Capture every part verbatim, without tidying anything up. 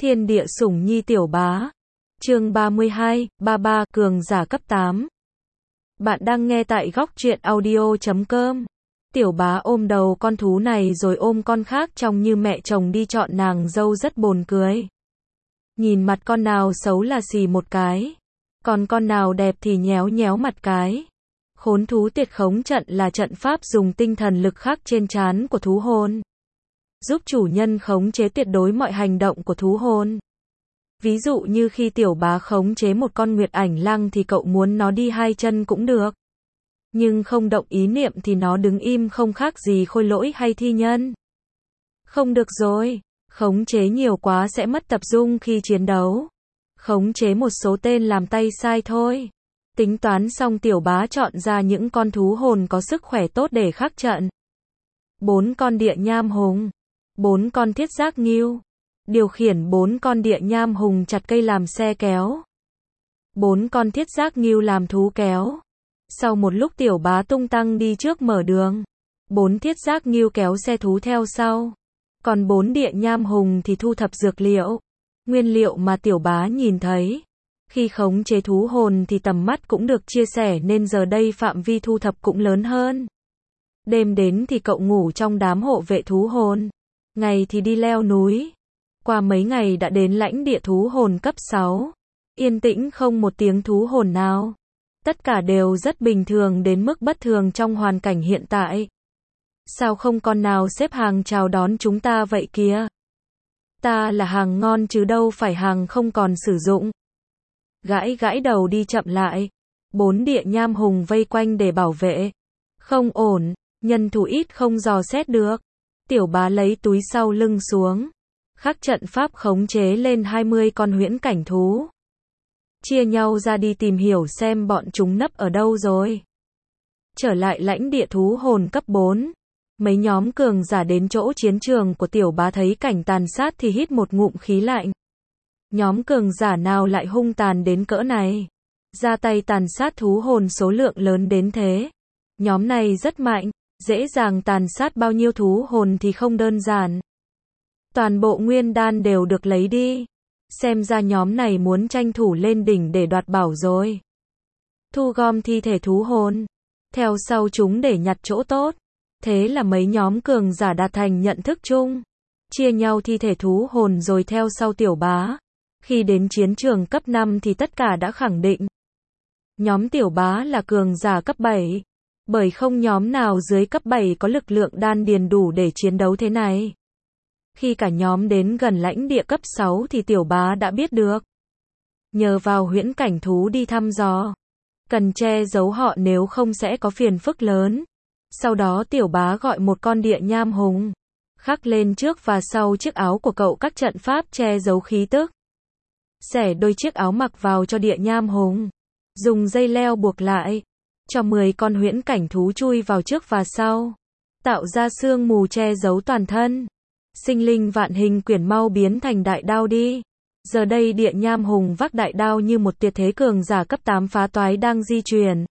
Thiên địa sủng nhi tiểu bá. Chương ba mươi hai, ba ba, cường giả cấp tám. Bạn đang nghe tại góc truyện audio chấm com. Tiểu bá ôm đầu con thú này rồi ôm con khác trông như mẹ chồng đi chọn nàng dâu rất buồn cười. Nhìn mặt con nào xấu là xì một cái, còn con nào đẹp thì nhéo nhéo mặt cái. Khốn thú tuyệt khống trận là trận pháp dùng tinh thần lực khắc trên trán của thú hồn, giúp chủ nhân khống chế tuyệt đối mọi hành động của thú hồn. Ví dụ như khi tiểu bá khống chế một con nguyệt ảnh lăng thì cậu muốn nó đi hai chân cũng được. Nhưng không động ý niệm thì nó đứng im không khác gì khôi lỗi hay thi nhân. Không được rồi, khống chế nhiều quá sẽ mất tập trung khi chiến đấu. Khống chế một số tên làm tay sai thôi. Tính toán xong tiểu bá chọn ra những con thú hồn có sức khỏe tốt để khắc trận. Bốn con địa nham hùng, bốn con thiết giác ngưu. Điều khiển bốn con địa nham hùng chặt cây làm xe kéo. Bốn con thiết giác ngưu làm thú kéo. Sau một lúc tiểu bá tung tăng đi trước mở đường. Bốn thiết giác ngưu kéo xe thú theo sau. Còn bốn địa nham hùng thì thu thập dược liệu. Nguyên liệu mà tiểu bá nhìn thấy. Khi khống chế thú hồn thì tầm mắt cũng được chia sẻ nên giờ đây phạm vi thu thập cũng lớn hơn. Đêm đến thì cậu ngủ trong đám hộ vệ thú hồn. Ngày thì đi leo núi. Qua mấy ngày đã đến lãnh địa thú hồn cấp sáu. Yên tĩnh không một tiếng thú hồn nào. Tất cả đều rất bình thường đến mức bất thường trong hoàn cảnh hiện tại. Sao không con nào xếp hàng chào đón chúng ta vậy kìa? Ta là hàng ngon chứ đâu phải hàng không còn sử dụng. Gãi gãi đầu đi chậm lại. Bốn địa nham hùng vây quanh để bảo vệ. Không ổn, nhân thủ ít không dò xét được. Tiểu bá lấy túi sau lưng xuống. Khắc trận pháp khống chế lên hai mươi con huyễn cảnh thú. Chia nhau ra đi tìm hiểu xem bọn chúng nấp ở đâu rồi. Trở lại lãnh địa thú hồn cấp bốn. Mấy nhóm cường giả đến chỗ chiến trường của tiểu bá thấy cảnh tàn sát thì hít một ngụm khí lạnh. Nhóm cường giả nào lại hung tàn đến cỡ này? Ra tay tàn sát thú hồn số lượng lớn đến thế. Nhóm này rất mạnh, dễ dàng tàn sát bao nhiêu thú hồn thì không đơn giản. Toàn bộ nguyên đan đều được lấy đi. Xem ra nhóm này muốn tranh thủ lên đỉnh để đoạt bảo rồi. Thu gom thi thể thú hồn. Theo sau chúng để nhặt chỗ tốt. Thế là mấy nhóm cường giả đạt thành nhận thức chung. Chia nhau thi thể thú hồn rồi theo sau tiểu bá. Khi đến chiến trường cấp năm thì tất cả đã khẳng định. Nhóm tiểu bá là cường giả cấp bảy. Bởi không nhóm nào dưới cấp bảy có lực lượng đan điền đủ để chiến đấu thế này. Khi cả nhóm đến gần lãnh địa cấp sáu thì tiểu bá đã biết được. Nhờ vào huyễn cảnh thú đi thăm dò. Cần che giấu họ nếu không sẽ có phiền phức lớn. Sau đó tiểu bá gọi một con địa nham hùng. Khắc lên trước và sau chiếc áo của cậu các trận pháp che giấu khí tức. Xẻ đôi chiếc áo mặc vào cho địa nham hùng. Dùng dây leo buộc lại. Cho mười con huyễn cảnh thú chui vào trước và sau. Tạo ra sương mù che giấu toàn thân. Sinh linh vạn hình quyển mau biến thành đại đao đi. Giờ đây địa nham hùng vác đại đao như một tuyệt thế cường giả cấp tám phá toái đang di chuyển.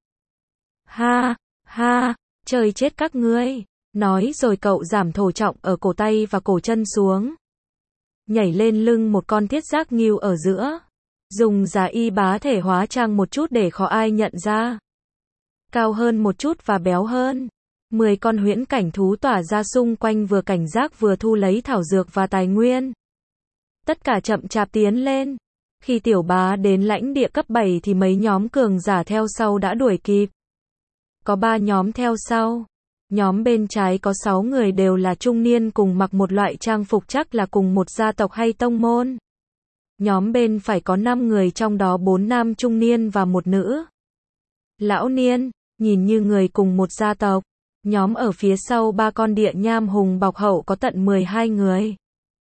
Ha, ha, trời chết các ngươi. Nói rồi cậu giảm thổ trọng ở cổ tay và cổ chân xuống. Nhảy lên lưng một con thiết giác ngưu ở giữa. Dùng giá y bá thể hóa trang một chút để khó ai nhận ra. Cao hơn một chút và béo hơn. Mười con huyễn cảnh thú tỏa ra xung quanh vừa cảnh giác vừa thu lấy thảo dược và tài nguyên. Tất cả chậm chạp tiến lên. Khi tiểu bá đến lãnh địa cấp bảy thì mấy nhóm cường giả theo sau đã đuổi kịp. Có ba nhóm theo sau. Nhóm bên trái có sáu người đều là trung niên cùng mặc một loại trang phục chắc là cùng một gia tộc hay tông môn. Nhóm bên phải có năm người trong đó bốn nam trung niên và một nữ lão niên, nhìn như người cùng một gia tộc. Nhóm ở phía sau ba con địa nham hùng bọc hậu có tận mười hai người.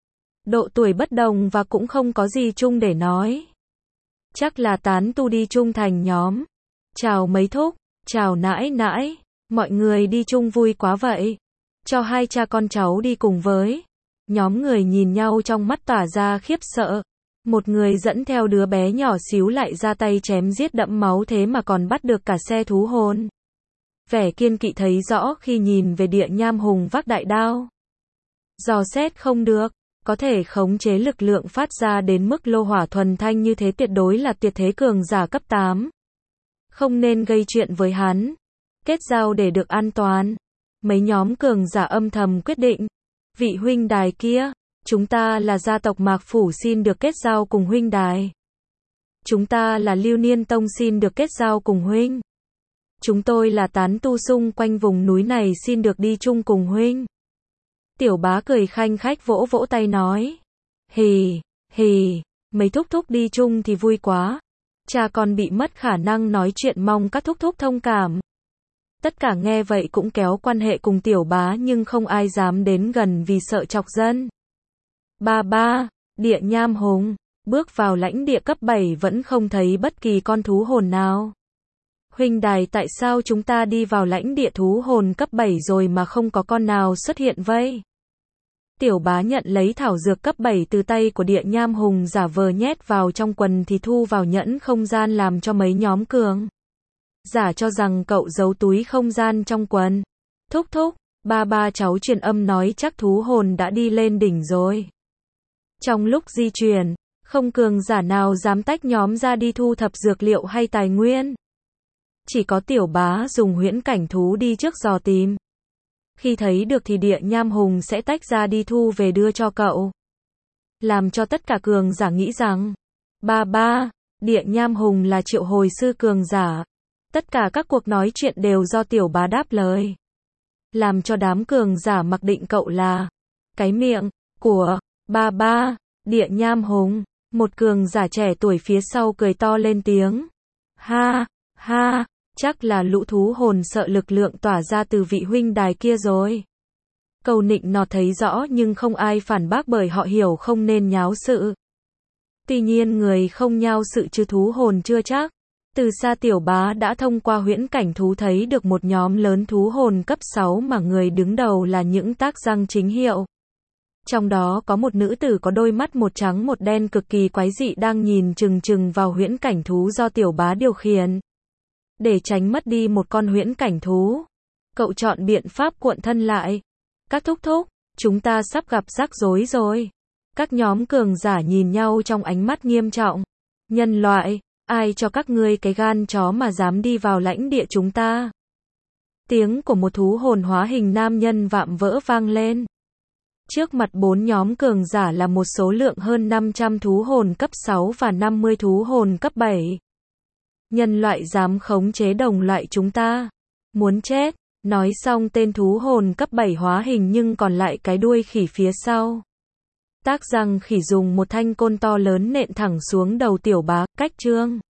Độ tuổi bất đồng và cũng không có gì chung để nói. Chắc là tán tu đi chung thành nhóm. Chào mấy thúc, chào nãi nãi, mọi người đi chung vui quá vậy. Cho hai cha con cháu đi cùng với. Nhóm người nhìn nhau trong mắt tỏa ra khiếp sợ. Một người dẫn theo đứa bé nhỏ xíu lại ra tay chém giết đẫm máu thế mà còn bắt được cả xe thú hồn. Vẻ kiên kỵ thấy rõ khi nhìn về địa nham hùng vác đại đao. Dò xét không được, Có thể khống chế lực lượng phát ra đến mức lô hỏa thuần thanh như thế tuyệt đối là tuyệt thế cường giả cấp tám. Không nên gây chuyện với hắn. Kết giao để được an toàn. Mấy nhóm cường giả âm thầm quyết định. Vị huynh đài kia, chúng ta là gia tộc Mạc Phủ xin được kết giao cùng huynh đài. Chúng ta là Lưu Niên Tông xin được kết giao cùng huynh. Chúng tôi là tán tu xung quanh vùng núi này xin được đi chung cùng huynh. Tiểu bá cười khanh khách vỗ vỗ tay nói. Hì, hì, mấy thúc thúc đi chung thì vui quá. Cha con bị mất khả năng nói chuyện mong các thúc thúc thông cảm. Tất cả nghe vậy cũng kéo quan hệ cùng tiểu bá nhưng không ai dám đến gần vì sợ chọc dân. Ba ba, địa nham hùng, bước vào lãnh địa cấp bảy vẫn không thấy bất kỳ con thú hồn nào. Huynh đài tại sao chúng ta đi vào lãnh địa thú hồn cấp bảy rồi mà không có con nào xuất hiện vậy? Tiểu bá nhận lấy thảo dược cấp bảy từ tay của địa nham hùng giả vờ nhét vào trong quần thì thu vào nhẫn không gian làm cho mấy nhóm cường giả cho rằng cậu giấu túi không gian trong quần. Thúc thúc, ba ba cháu truyền âm nói chắc thú hồn đã đi lên đỉnh rồi. Trong lúc di chuyển, không cường giả nào dám tách nhóm ra đi thu thập dược liệu hay tài nguyên. Chỉ có tiểu bá dùng huyễn cảnh thú đi trước dò tìm. Khi thấy được thì địa nham hùng sẽ tách ra đi thu về đưa cho cậu. Làm cho tất cả cường giả nghĩ rằng, ba ba, địa nham hùng là triệu hồi sư cường giả. Tất cả các cuộc nói chuyện đều do tiểu bá đáp lời. Làm cho đám cường giả mặc định cậu là cái miệng của ba ba, địa nham hùng. Một cường giả trẻ tuổi phía sau cười to lên tiếng. Ha, ha, chắc là lũ thú hồn sợ lực lượng tỏa ra từ vị huynh đài kia rồi. Câu nịnh nọt thấy rõ nhưng không ai phản bác bởi họ hiểu không nên nháo sự. Tuy nhiên người không nhao sự chứ thú hồn chưa chắc. Từ xa tiểu bá đã thông qua huyễn cảnh thú thấy được một nhóm lớn thú hồn cấp sáu mà người đứng đầu là những tác răng chính hiệu. Trong đó có một nữ tử có đôi mắt một trắng một đen cực kỳ quái dị đang nhìn chừng chừng vào huyễn cảnh thú do tiểu bá điều khiển. Để tránh mất đi một con huyễn cảnh thú, cậu chọn biện pháp cuộn thân lại. Các thúc thúc, chúng ta sắp gặp rắc rối rồi. Các nhóm cường giả nhìn nhau trong ánh mắt nghiêm trọng. Nhân loại, ai cho các ngươi cái gan chó mà dám đi vào lãnh địa chúng ta? Tiếng của một thú hồn hóa hình nam nhân vạm vỡ vang lên. Trước mặt bốn nhóm cường giả là một số lượng hơn năm trăm thú hồn cấp sáu và năm mươi thú hồn cấp bảy. Nhân loại dám khống chế đồng loại chúng ta. Muốn chết. Nói xong tên thú hồn cấp bảy hóa hình nhưng còn lại cái đuôi khỉ phía sau. Tác răng khỉ dùng một thanh côn to lớn nện thẳng xuống đầu tiểu bá, cách trương.